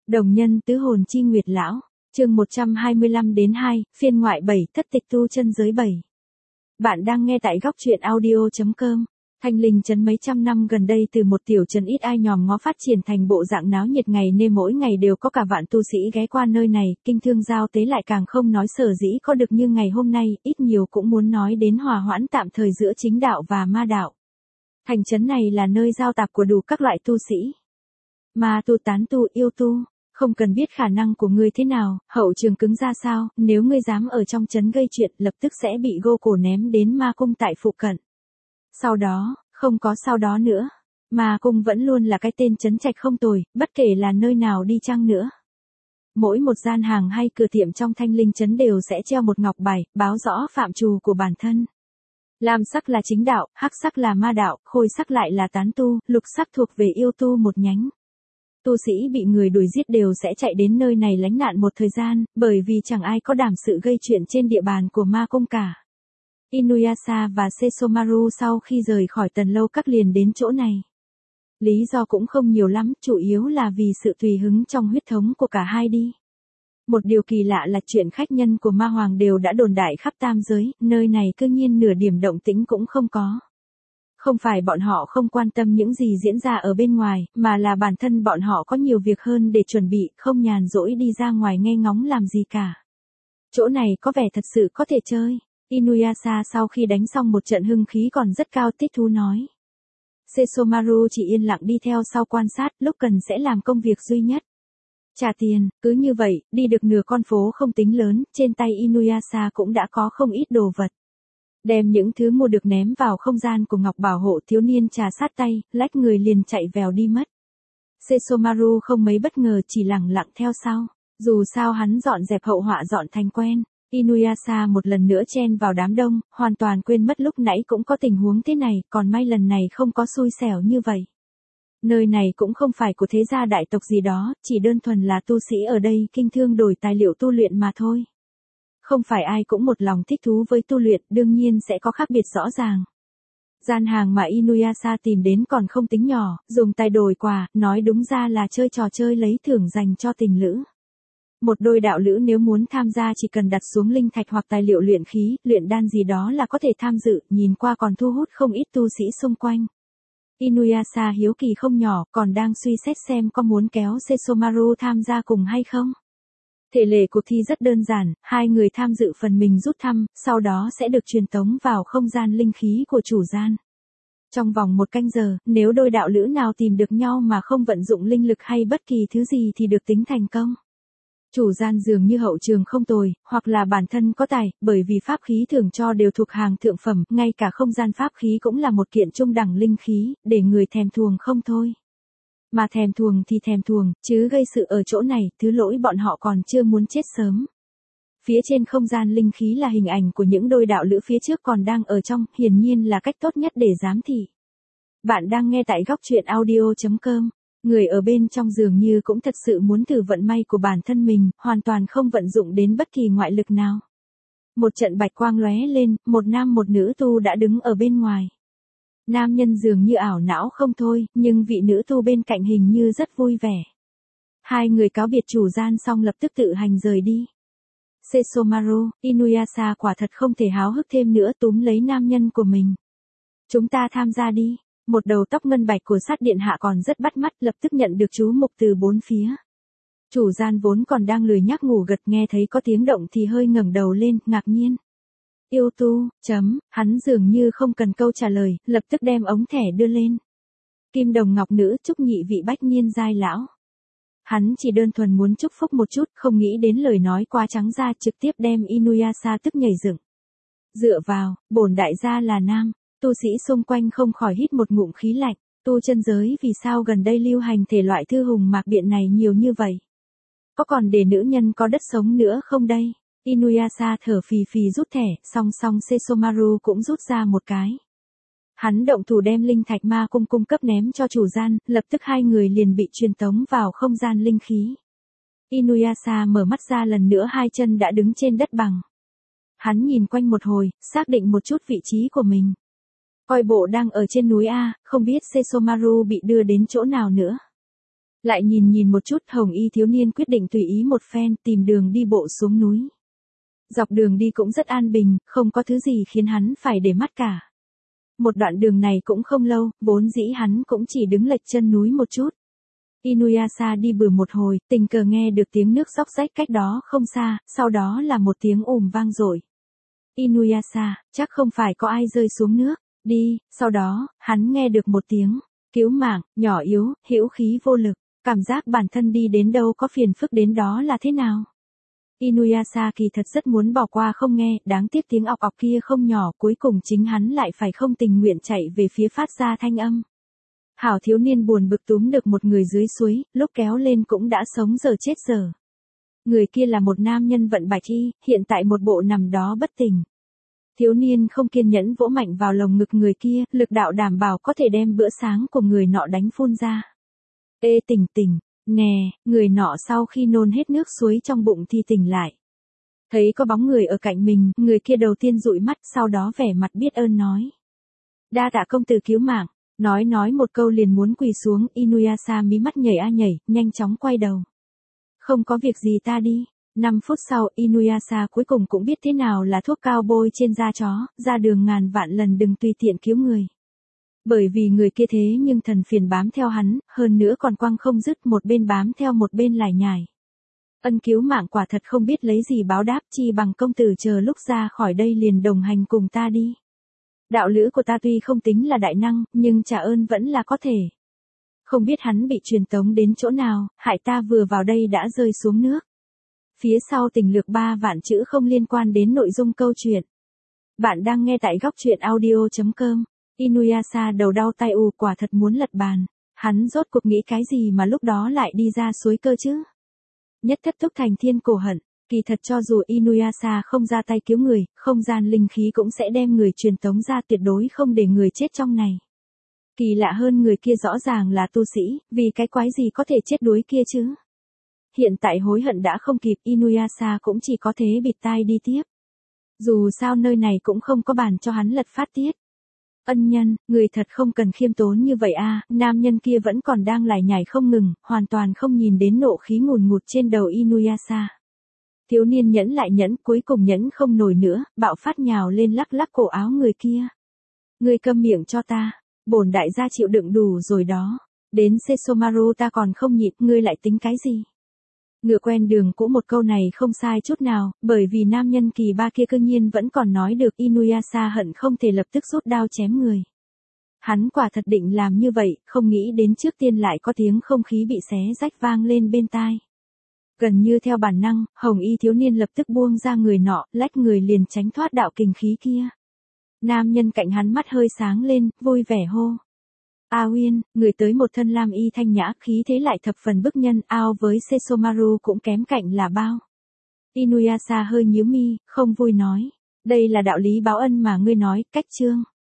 Đồng nhân tứ hồn chi nguyệt lão, chương 125-2, phiên ngoại 7, thất tịch tu chân giới 7. Bạn đang nghe tại góc truyện audio.com. Thanh Linh trấn mấy trăm năm gần đây từ một tiểu trấn ít ai nhòm ngó phát triển thành bộ dạng náo nhiệt ngày nên mỗi ngày đều có cả vạn tu sĩ ghé qua nơi này, kinh thương giao tế lại càng không nói sở dĩ có được như ngày hôm nay, ít nhiều cũng muốn nói đến hòa hoãn tạm thời giữa chính đạo và ma đạo. Thành trấn này là nơi giao tạp của đủ các loại tu sĩ. Ma tu, tán tu, yêu tu, không cần biết khả năng của ngươi thế nào, hậu trường cứng ra sao, nếu ngươi dám ở trong trấn gây chuyện lập tức sẽ bị gô cổ ném đến ma cung tại phụ cận. Sau đó, không có sau đó nữa. Ma cung vẫn luôn là cái tên trấn trạch không tồi, bất kể là nơi nào đi chăng nữa. Mỗi một gian hàng hay cửa tiệm trong Thanh Linh trấn đều sẽ treo một ngọc bài, báo rõ phạm trù của bản thân. Lam sắc là chính đạo, hắc sắc là ma đạo, khôi sắc lại là tán tu, lục sắc thuộc về yêu tu một nhánh. Tu sĩ bị người đuổi giết đều sẽ chạy đến nơi này lánh nạn một thời gian, bởi vì chẳng ai có đảm sự gây chuyện trên địa bàn của ma cung cả. Inuyasha và Sesomaru sau khi rời khỏi Tần Lâu Các liền đến chỗ này. Lý do cũng không nhiều lắm, chủ yếu là vì sự tùy hứng trong huyết thống của cả hai đi. Một điều kỳ lạ là chuyện khách nhân của Ma Hoàng đều đã đồn đại khắp tam giới, nơi này cư nhiên nửa điểm động tĩnh cũng không có. Không phải bọn họ không quan tâm những gì diễn ra ở bên ngoài, mà là bản thân bọn họ có nhiều việc hơn để chuẩn bị, không nhàn rỗi đi ra ngoài nghe ngóng làm gì cả. Chỗ này có vẻ thật sự có thể chơi. Inuyasha sau khi đánh xong một trận hưng khí còn rất cao thích thú nói. Sesomaru chỉ yên lặng đi theo sau quan sát, lúc cần sẽ làm công việc duy nhất. Trả tiền, cứ như vậy, đi được nửa con phố không tính lớn, trên tay Inuyasha cũng đã có không ít đồ vật. Đem những thứ mua được ném vào không gian của ngọc bảo hộ, thiếu niên trà sát tay, lách người liền chạy vèo đi mất. Sesomaru không mấy bất ngờ, chỉ lẳng lặng theo sau. Dù sao hắn dọn dẹp hậu họa dọn thành quen. Inuyasha một lần nữa chen vào đám đông, hoàn toàn quên mất lúc nãy cũng có tình huống thế này, còn may lần này không có xui xẻo như vậy. Nơi này cũng không phải của thế gia đại tộc gì đó, chỉ đơn thuần là tu sĩ ở đây kinh thương đổi tài liệu tu luyện mà thôi. Không phải ai cũng một lòng thích thú với tu luyện, đương nhiên sẽ có khác biệt rõ ràng. Gian hàng mà Inuyasha tìm đến còn không tính nhỏ, dùng tài đổi quà, nói đúng ra là chơi trò chơi lấy thưởng dành cho tình lữ. Một đôi đạo lữ nếu muốn tham gia chỉ cần đặt xuống linh thạch hoặc tài liệu luyện khí, luyện đan gì đó là có thể tham dự, nhìn qua còn thu hút không ít tu sĩ xung quanh. Inuyasha hiếu kỳ không nhỏ, còn đang suy xét xem có muốn kéo Sesomaru tham gia cùng hay không. Thể lệ cuộc thi rất đơn giản, hai người tham dự phần mình rút thăm, sau đó sẽ được truyền tống vào không gian linh khí của chủ gian. Trong vòng 1 canh giờ, nếu đôi đạo lữ nào tìm được nhau mà không vận dụng linh lực hay bất kỳ thứ gì thì được tính thành công. Chủ gian dường như hậu trường không tồi, hoặc là bản thân có tài, bởi vì pháp khí thưởng cho đều thuộc hàng thượng phẩm, ngay cả không gian pháp khí cũng là một kiện trung đẳng linh khí, để người thèm thuồng không thôi. Mà thèm thuồng thì thèm thuồng, chứ gây sự ở chỗ này, thứ lỗi bọn họ còn chưa muốn chết sớm. Phía trên không gian linh khí là hình ảnh của những đôi đạo lữ phía trước còn đang ở trong, hiển nhiên là cách tốt nhất để giám thị. Bạn đang nghe tại góc truyện audio.com. Người ở bên trong dường như cũng thật sự muốn thử vận may của bản thân mình, hoàn toàn không vận dụng đến bất kỳ ngoại lực nào. Một trận bạch quang lóe lên, một nam một nữ tu đã đứng ở bên ngoài. Nam nhân dường như ảo não không thôi, nhưng vị nữ tu bên cạnh hình như rất vui vẻ. Hai người cáo biệt chủ gian xong lập tức tự hành rời đi. Sesomaru, Inuyasha quả thật không thể háo hức thêm nữa, túm lấy nam nhân của mình. Chúng ta tham gia đi. Một đầu tóc ngân bạch của sát điện hạ còn rất bắt mắt, lập tức nhận được chú mục từ bốn phía. Chủ gian vốn còn đang lười nhác ngủ gật, nghe thấy có tiếng động thì hơi ngẩng đầu lên, ngạc nhiên. Yêu tu, hắn dường như không cần câu trả lời, lập tức đem ống thẻ đưa lên. Kim đồng ngọc nữ, chúc nhị vị bách niên giai lão. Hắn chỉ đơn thuần muốn chúc phúc một chút, không nghĩ đến lời nói quá trắng ra, trực tiếp đem Inuyasha tức nhảy dựng. Dựa vào, bổn đại gia là nam. Tu sĩ xung quanh không khỏi hít một ngụm khí lạnh, tu chân giới vì sao gần đây lưu hành thể loại thư hùng mạc biện này nhiều như vậy? Có còn để nữ nhân có đất sống nữa không đây? Inuyasha thở phì phì rút thẻ, song song Sesomaru cũng rút ra một cái. Hắn động thủ đem linh thạch ma cung cung cấp ném cho chủ gian, lập tức hai người liền bị truyền tống vào không gian linh khí. Inuyasha mở mắt ra lần nữa, hai chân đã đứng trên đất bằng. Hắn nhìn quanh một hồi, xác định một chút vị trí của mình. Coi bộ đang ở trên núi A, không biết Sesomaru bị đưa đến chỗ nào nữa. Lại nhìn một chút, hồng y thiếu niên quyết định tùy ý một phen, tìm đường đi bộ xuống núi. Dọc đường đi cũng rất an bình, không có thứ gì khiến hắn phải để mắt cả. Một đoạn đường này cũng không lâu, vốn dĩ hắn cũng chỉ đứng lệch chân núi một chút. Inuyasha đi bừa một hồi, tình cờ nghe được tiếng nước róc rách cách đó không xa, sau đó là một tiếng ùm vang dội. Inuyasha, chắc không phải có ai rơi xuống nước, đi, sau đó, hắn nghe được một tiếng, cứu mạng, nhỏ yếu, hữu khí vô lực, cảm giác bản thân đi đến đâu có phiền phức đến đó là thế nào. Inuyasha kỳ thật rất muốn bỏ qua không nghe, đáng tiếc tiếng ọc ọc kia không nhỏ, cuối cùng chính hắn lại phải không tình nguyện chạy về phía phát ra thanh âm. Hảo thiếu niên buồn bực túm được một người dưới suối, lúc kéo lên cũng đã sống giờ chết giờ. Người kia là một nam nhân vận bạch y, hiện tại một bộ nằm đó bất tỉnh. Thiếu niên không kiên nhẫn vỗ mạnh vào lồng ngực người kia, lực đạo đảm bảo có thể đem bữa sáng của người nọ đánh phun ra. Ê tỉnh tỉnh, nè, người nọ sau khi nôn hết nước suối trong bụng thì tỉnh lại. Thấy có bóng người ở cạnh mình, người kia đầu tiên dụi mắt, sau đó vẻ mặt biết ơn nói. Đa tạ công tử cứu mạng. Nói một câu liền muốn quỳ xuống, Inuyasha mí mắt nhảy a nhảy, nhanh chóng quay đầu. Không có việc gì ta đi. 5 phút sau, Inuyasha cuối cùng cũng biết thế nào là thuốc cao bôi trên da chó, ra đường ngàn vạn lần đừng tùy tiện cứu người. Bởi vì người kia thế nhưng thần phiền bám theo hắn, hơn nữa còn quăng không dứt, một bên bám theo một bên lải nhải. Ân cứu mạng quả thật không biết lấy gì báo đáp, chi bằng công tử chờ lúc ra khỏi đây liền đồng hành cùng ta đi. Đạo lữ của ta tuy không tính là đại năng, nhưng trả ơn vẫn là có thể. Không biết hắn bị truyền tống đến chỗ nào, hại ta vừa vào đây đã rơi xuống nước. Phía sau tình lược 3 vạn chữ không liên quan đến nội dung câu chuyện. Bạn đang nghe tại góc truyện audio.com. Inuyasha đầu đau tai quả thật muốn lật bàn. Hắn rốt cuộc nghĩ cái gì mà lúc đó lại đi ra suối cơ chứ? Nhất thất thúc thành thiên cổ hận. Kỳ thật cho dù Inuyasha không ra tay cứu người, không gian linh khí cũng sẽ đem người truyền tống ra, tuyệt đối không để người chết trong này. Kỳ lạ hơn người kia rõ ràng là tu sĩ, vì cái quái gì có thể chết đuối kia chứ? Hiện tại hối hận đã không kịp, Inuyasha cũng chỉ có thế bịt tai đi tiếp. Dù sao nơi này cũng không có bàn cho hắn lật phát tiết. Ân nhân, người thật không cần khiêm tốn như vậy a. Nam nhân kia vẫn còn đang lải nhải không ngừng, hoàn toàn không nhìn đến nộ khí ngùn ngụt trên đầu Inuyasha. Thiếu niên nhẫn lại nhẫn, cuối cùng nhẫn không nổi nữa, bạo phát nhào lên lắc lắc cổ áo người kia. Ngươi câm miệng cho ta, bổn đại gia chịu đựng đủ rồi đó. Đến Sesomaru ta còn không nhịn, ngươi lại tính cái gì? Ngựa quen đường cũ một câu này không sai chút nào, bởi vì nam nhân kỳ ba kia cương nhiên vẫn còn nói được, Inuyasha hận không thể lập tức rút đao chém người. Hắn quả thật định làm như vậy, không nghĩ đến trước tiên lại có tiếng không khí bị xé rách vang lên bên tai. Gần như theo bản năng, hồng y thiếu niên lập tức buông ra người nọ, lách người liền tránh thoát đạo kình khí kia. Nam nhân cạnh hắn mắt hơi sáng lên, vui vẻ hô. A Uyên, người tới một thân lam y thanh nhã, khí thế lại thập phần bức nhân, ao với Sesomaru cũng kém cạnh là bao. Inuyasha hơi nhíu mi, không vui nói. Đây là đạo lý báo ân mà ngươi nói, cách chương.